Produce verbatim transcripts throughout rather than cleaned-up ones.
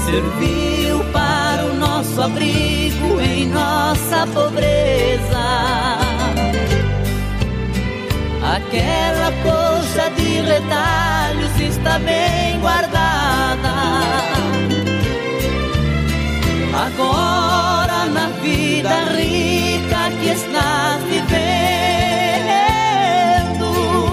serviu para o nosso abrigo em nossa pobreza. Aquela coxa de retalhos está bem guardada. Agora na vida rica que estás vivendo,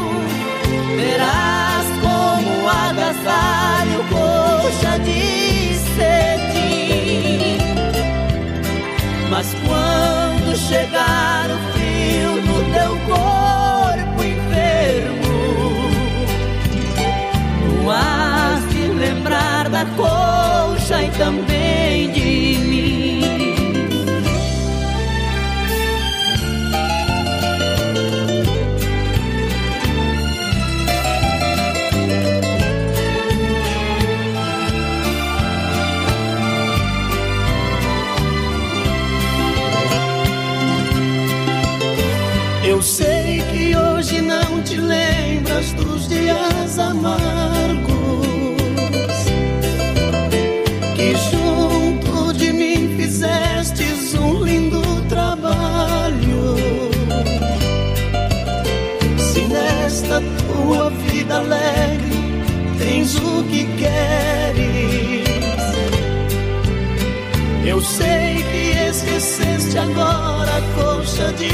verás como agasalho coxa de cetim. Mas quando chegar o frio no teu corpo enfermo, tu has de lembrar da coxa e também de mim. Eu sei que hoje não te lembras dos dias amargos, que junto de mim fizestes um lindo trabalho. Se nesta tua vida alegre tens o que queres, eu sei que esqueceste agora a coxa de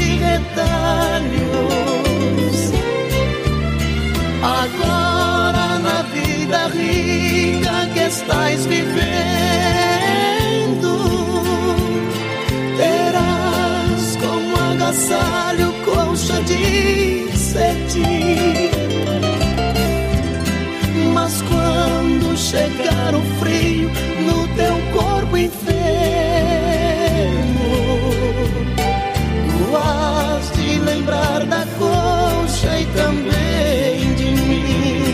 retalhos. Agora na vida rica que estás vivendo, terás como agasalho coxa de cetim. Mas quando chegar o frio no teu corpo enfermo, tu has de lembrar da coxa e também de mim.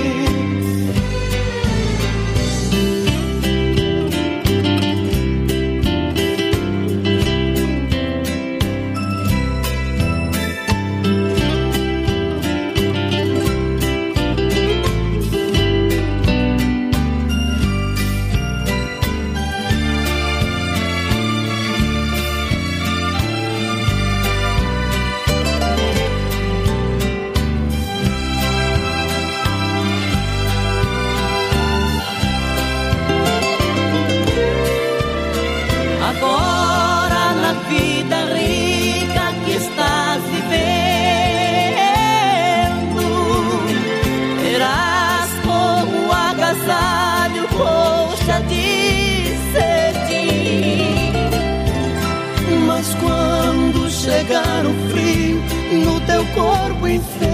Agora na vida rica que estás vivendo, terás como agasalho coxa de cetim. Mas quando chegar o frio no teu corpo enfermo,